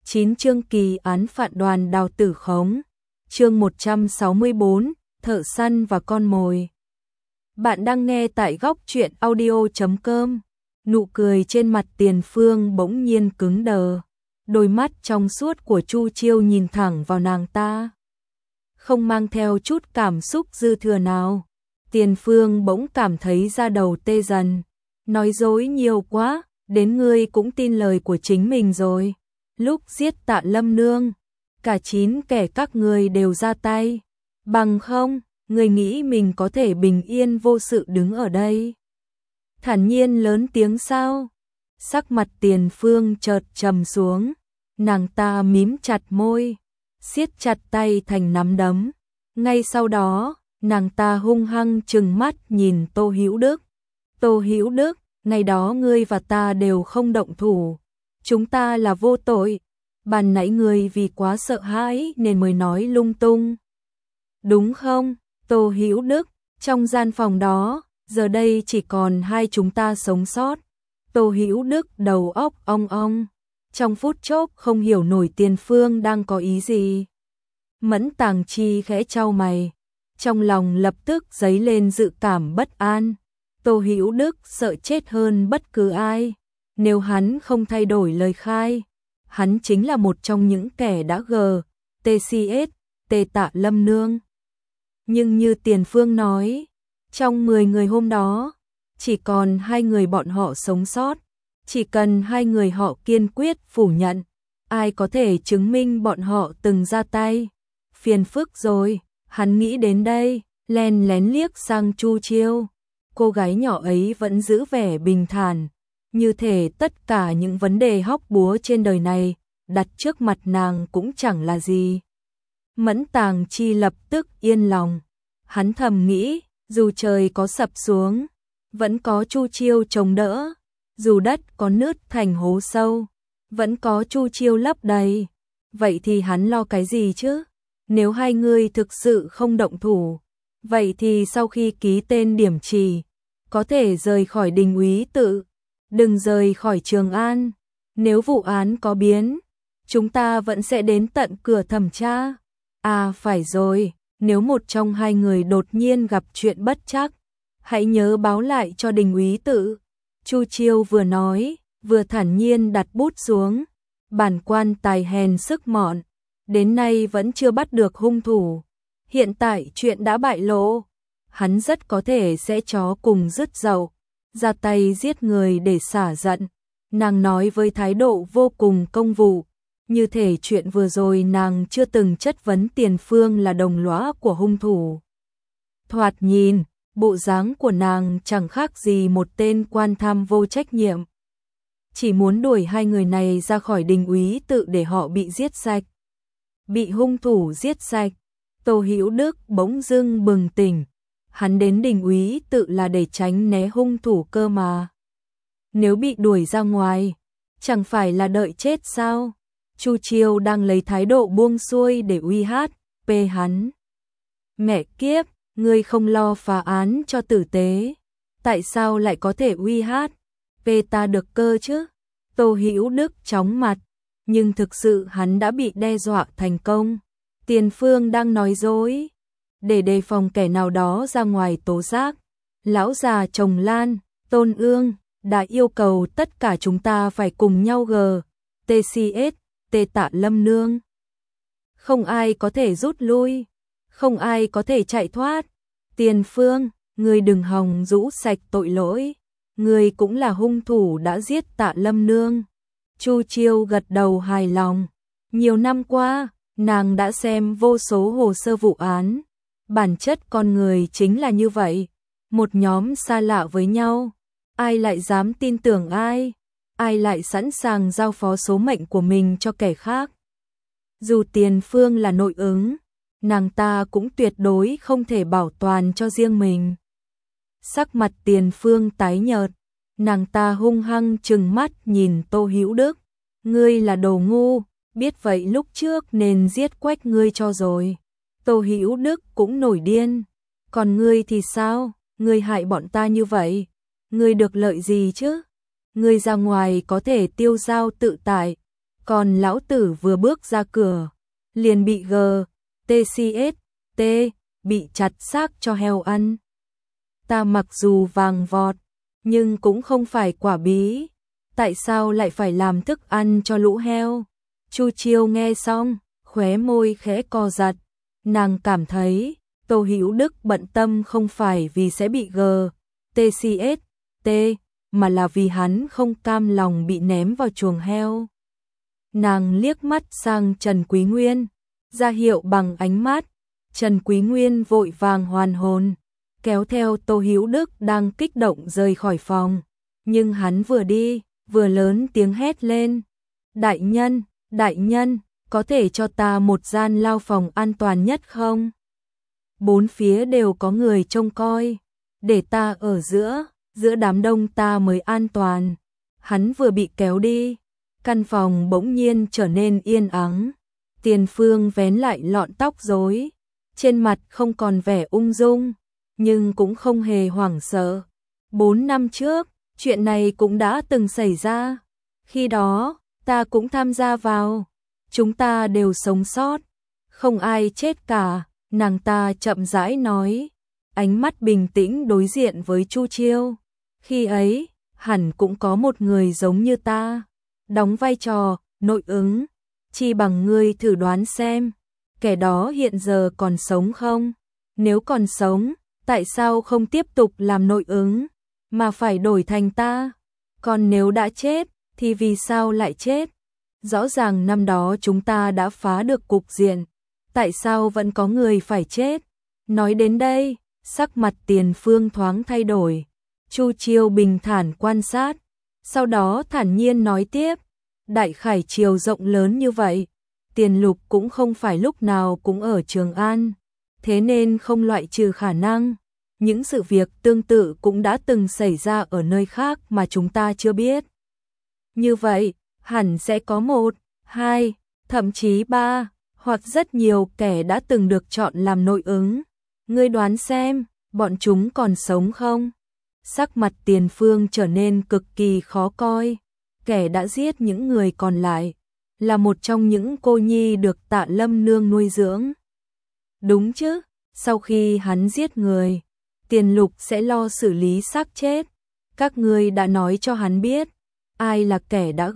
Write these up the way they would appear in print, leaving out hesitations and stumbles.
9 chương kỳ án phạt đoàn đào tử khống. Chương 164, thợ săn và con mồi. Bạn đang nghe tại góc truyện audio.com. Nụ cười trên mặt Tiền Phương bỗng nhiên cứng đờ. Đôi mắt trong suốt của Chu Chiêu nhìn thẳng vào nàng ta, không mang theo chút cảm xúc dư thừa nào. Tiền Phương bỗng cảm thấy da đầu tê dần. Nói dối nhiều quá, đến ngươi cũng tin lời của chính mình rồi. Lúc giết Tạ Lâm Nương, cả 9 kẻ các ngươi đều ra tay. Bằng không, ngươi nghĩ mình có thể bình yên vô sự đứng ở đây thản nhiên lớn tiếng sao? Sắc mặt Tiền Phương chợt trầm xuống, nàng ta mím chặt môi, siết chặt tay thành nắm đấm. Ngay sau đó, nàng ta hung hăng trừng mắt nhìn Tô Hữu Đức. Tô Hữu Đức, ngày đó ngươi và ta đều không động thủ, chúng ta là vô tội. Ban nãy ngươi vì quá sợ hãi nên mới nói lung tung, đúng không? Tô Hữu Đức, trong gian phòng đó, giờ đây chỉ còn hai chúng ta sống sót. Tô Hữu Đức đầu óc ong ong, trong phút chốc không hiểu nổi Tiền Phương đang có ý gì. Mẫn Tàng Chi khẽ chau mày, trong lòng lập tức dấy lên dự cảm bất an. Tô Hữu Đức sợ chết hơn bất cứ ai. Nếu hắn không thay đổi lời khai, hắn chính là một trong những kẻ đã TCS, tê Tạ Lâm Nương. Nhưng như Tiền Phương nói, trong 10 người hôm đó, chỉ còn 2 người bọn họ sống sót. Chỉ cần 2 người họ kiên quyết phủ nhận, ai có thể chứng minh bọn họ từng ra tay. Phiền phức rồi, hắn nghĩ đến đây, len lén liếc sang Chu Chiêu. Cô gái nhỏ ấy vẫn giữ vẻ bình thản, như thể tất cả những vấn đề hóc búa trên đời này đặt trước mặt nàng cũng chẳng là gì. Mẫn Tàng Chi lập tức yên lòng. Hắn thầm nghĩ, dù trời có sập xuống, vẫn có Chu Chiêu chống đỡ. Dù đất có nứt thành hố sâu, vẫn có Chu Chiêu lấp đầy. Vậy thì hắn lo cái gì chứ? Nếu hai người thực sự không động thủ, vậy thì sau khi ký tên điểm trì, có thể rời khỏi Đình Úy Tự, đừng rời khỏi Trường An. Nếu vụ án có biến, chúng ta vẫn sẽ đến tận cửa thẩm tra. À phải rồi, nếu một trong hai người đột nhiên gặp chuyện bất trắc, hãy nhớ báo lại cho Đình Úy Tự. Chu Chiêu vừa nói, vừa thản nhiên đặt bút xuống. Bản quan tài hèn sức mọn, đến nay vẫn chưa bắt được hung thủ. Hiện tại chuyện đã bại lộ, hắn rất có thể sẽ chó cùng rứt dậu, ra tay giết người để xả giận. Nàng nói với thái độ vô cùng công vụ, như thể chuyện vừa rồi nàng chưa từng chất vấn Tiền Phương là đồng lõa của hung thủ. Thoạt nhìn, bộ dáng của nàng chẳng khác gì một tên quan tham vô trách nhiệm, chỉ muốn đuổi hai người này ra khỏi Đình Úy Tự để họ bị giết sạch. Bị hung thủ giết sạch. Tô Hữu Đức bỗng dưng bừng tỉnh, hắn đến Đình Úy Tự là để tránh né hung thủ cơ mà. Nếu bị đuổi ra ngoài, chẳng phải là đợi chết sao? Chu Chiêu đang lấy thái độ buông xuôi để uy hát hắn. Mẹ kiếp, ngươi không lo phá án cho tử tế, tại sao lại có thể uy hát ta được cơ chứ? Tô Hữu Đức chóng mặt, nhưng thực sự hắn đã bị đe dọa thành công. Tiền Phương đang nói dối, để đề phòng kẻ nào đó ra ngoài tố giác. Lão già Trồng Lan, Tôn Ương đã yêu cầu tất cả chúng ta phải cùng nhau TCS, tê Tạ Lâm Nương. Không ai có thể rút lui, không ai có thể chạy thoát. Tiền Phương, ngươi đừng hòng rũ sạch tội lỗi, ngươi cũng là hung thủ đã giết Tạ Lâm Nương. Chu Chiêu gật đầu hài lòng. Nhiều năm qua, nàng đã xem vô số hồ sơ vụ án. Bản chất con người chính là như vậy, một nhóm xa lạ với nhau, ai lại dám tin tưởng ai, ai lại sẵn sàng giao phó số mệnh của mình cho kẻ khác. Dù Tiền Phương là nội ứng, nàng ta cũng tuyệt đối không thể bảo toàn cho riêng mình. Sắc mặt Tiền Phương tái nhợt, nàng ta hung hăng trừng mắt nhìn Tô Hữu Đức. Ngươi là đồ ngu, biết vậy lúc trước nên giết quách ngươi cho rồi. Tô Hữu Đức cũng nổi điên. Còn ngươi thì sao? Ngươi hại bọn ta như vậy, ngươi được lợi gì chứ? Ngươi ra ngoài có thể tiêu dao tự tại, Còn lão tử vừa bước ra cửa, liền bị GTCST bị chặt xác cho heo ăn. Ta mặc dù vàng vọt, nhưng cũng không phải quả bí, tại sao lại phải làm thức ăn cho lũ heo? Chu Chiêu nghe xong, khóe môi khẽ co giật, nàng cảm thấy Tô Hữu Đức bận tâm không phải vì sẽ bị GTCST, mà là vì hắn không cam lòng bị ném vào chuồng heo. Nàng liếc mắt sang Trần Quý Nguyên, ra hiệu bằng ánh mắt. Trần Quý Nguyên vội vàng hoàn hồn, kéo theo Tô Hữu Đức đang kích động rời khỏi phòng. Nhưng hắn vừa đi, vừa lớn tiếng hét lên. Đại nhân, có thể cho ta một gian lao phòng an toàn nhất không? Bốn phía đều có người trông coi, để ta ở giữa đám đông ta mới an toàn. Hắn vừa bị kéo đi, căn phòng bỗng nhiên trở nên yên ắng. Tiền Phương vén lại lọn tóc rối, trên mặt không còn vẻ ung dung, nhưng cũng không hề hoảng sợ. 4 năm trước, chuyện này cũng đã từng xảy ra. Khi đó, ta cũng tham gia vào. Chúng ta đều sống sót, không ai chết cả, nàng ta chậm rãi nói, ánh mắt bình tĩnh đối diện với Chu Chiêu. Khi ấy, hẳn cũng có một người giống như ta, đóng vai trò nội ứng, chi bằng ngươi thử đoán xem, kẻ đó hiện giờ còn sống không? Nếu còn sống, tại sao không tiếp tục làm nội ứng, mà phải đổi thành ta? Còn nếu đã chết, thì vì sao lại chết? Rõ ràng năm đó chúng ta đã phá được cục diện, tại sao vẫn có người phải chết? Nói đến đây, sắc mặt Tiền Phương thoáng thay đổi. Chu Chiêu bình thản quan sát, sau đó thản nhiên nói tiếp, Đại Khải triều rộng lớn như vậy, Tiền Lục cũng không phải lúc nào cũng ở Trường An, thế nên không loại trừ khả năng những sự việc tương tự cũng đã từng xảy ra ở nơi khác mà chúng ta chưa biết. Như vậy, hẳn sẽ có 1, 2, thậm chí 3, hoặc rất nhiều kẻ đã từng được chọn làm nội ứng. Ngươi đoán xem, bọn chúng còn sống không? Sắc mặt Tiền Phương trở nên cực kỳ khó coi. Kẻ đã giết những người còn lại là một trong những cô nhi được Tạ Lâm Nương nuôi dưỡng. Đúng chứ, sau khi hắn giết người, Tiền Lục sẽ lo xử lý xác chết. Các ngươi đã nói cho hắn biết ai là kẻ đã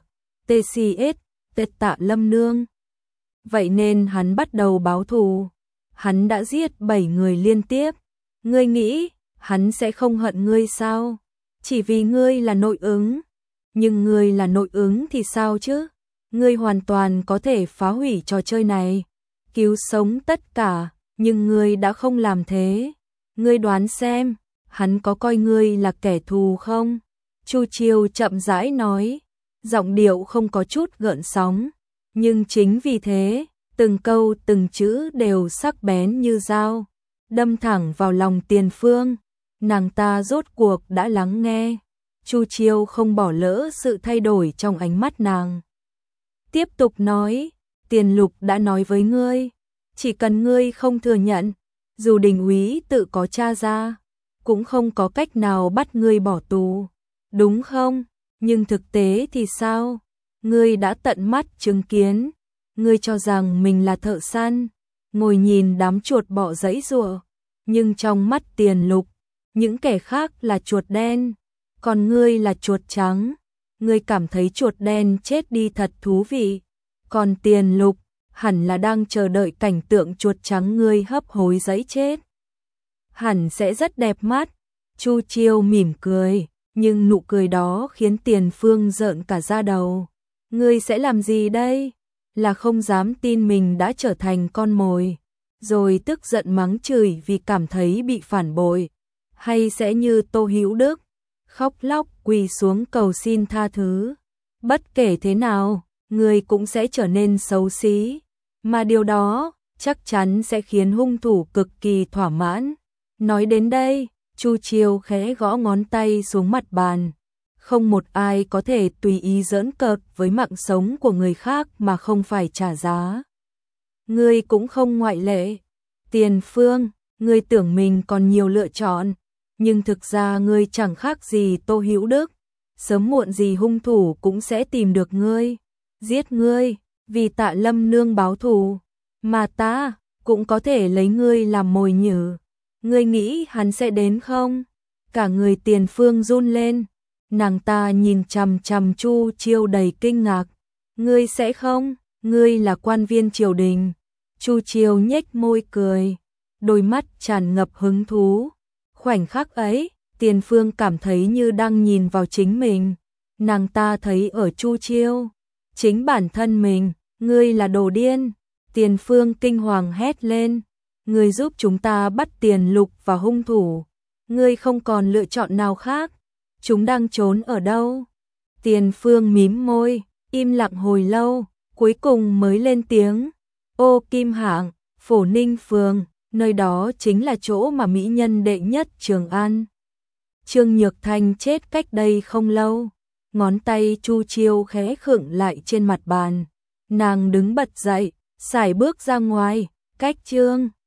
GTCS Tạ Lâm Nương. Vậy nên hắn bắt đầu báo thù. Hắn đã giết 7 người liên tiếp. Ngươi nghĩ hắn sẽ không hận ngươi sao? Chỉ vì ngươi là nội ứng. Nhưng ngươi là nội ứng thì sao chứ? Ngươi hoàn toàn có thể phá hủy trò chơi này, cứu sống tất cả, nhưng ngươi đã không làm thế. Ngươi đoán xem, hắn có coi ngươi là kẻ thù không? Chu Chiêu chậm rãi nói, giọng điệu không có chút gợn sóng, nhưng chính vì thế, từng câu từng chữ đều sắc bén như dao, đâm thẳng vào lòng Tiền Phương. Nàng ta rốt cuộc đã lắng nghe. Chu Chiêu không bỏ lỡ sự thay đổi trong ánh mắt nàng. Tiếp tục nói, Tiền Lục đã nói với ngươi, chỉ cần ngươi không thừa nhận, dù đình úy tự có tra ra, cũng không có cách nào bắt ngươi bỏ tù, đúng không? Nhưng thực tế thì sao? Ngươi đã tận mắt chứng kiến, ngươi cho rằng mình là thợ săn, ngồi nhìn đám chuột bọ giãy giụa, nhưng trong mắt Tiền Lục, những kẻ khác là chuột đen, còn ngươi là chuột trắng. Ngươi cảm thấy chuột đen chết đi thật thú vị, còn Tiền Lục hẳn là đang chờ đợi cảnh tượng chuột trắng ngươi hấp hối giãy chết. Hẳn sẽ rất đẹp mắt. Chu Chiêu mỉm cười, nhưng nụ cười đó khiến Tiền Phương rợn cả da đầu. Ngươi sẽ làm gì đây? Là không dám tin mình đã trở thành con mồi, rồi tức giận mắng chửi vì cảm thấy bị phản bội, hay sẽ như Tô Hữu Đức, khóc lóc quỳ xuống cầu xin tha thứ? Bất kể thế nào, ngươi cũng sẽ trở nên xấu xí, mà điều đó chắc chắn sẽ khiến hung thủ cực kỳ thỏa mãn. Nói đến đây, Chu Chiêu khẽ gõ ngón tay xuống mặt bàn. Không một ai có thể tùy ý giỡn cợt với mạng sống của người khác mà không phải trả giá. Ngươi cũng không ngoại lệ. Tiền Phương, ngươi tưởng mình còn nhiều lựa chọn, nhưng thực ra ngươi chẳng khác gì Tô Hữu Đức. Sớm muộn gì hung thủ cũng sẽ tìm được ngươi. giết ngươi, vì Tạ Lâm nương báo thù, mà ta cũng có thể lấy ngươi làm mồi nhử. Ngươi nghĩ hắn sẽ đến không? Cả người Tiền Phương run lên, nàng ta nhìn chằm chằm Chu Chiêu đầy kinh ngạc. Ngươi sẽ không? Ngươi là quan viên triều đình. Chu Chiêu nhếch môi cười, đôi mắt tràn ngập hứng thú. Khoảnh khắc ấy, Tiền Phương cảm thấy như đang nhìn vào chính mình. Nàng ta thấy ở Chu Chiêu chính bản thân mình. Ngươi là đồ điên. Tiền Phương kinh hoàng hét lên. Ngươi giúp chúng ta bắt Tiền Lục và hung thủ. Ngươi không còn lựa chọn nào khác. Chúng đang trốn ở đâu? Tiền Phương mím môi, im lặng hồi lâu, cuối cùng mới lên tiếng. Ô Kim Hạng, Phổ Ninh Phường, nơi đó chính là chỗ mà mỹ nhân đệ nhất Trường An. Trương Nhược Thanh chết cách đây không lâu. Ngón tay Chu Chiêu khẽ khựng lại trên mặt bàn. Nàng đứng bật dậy, sải bước ra ngoài, cách Trương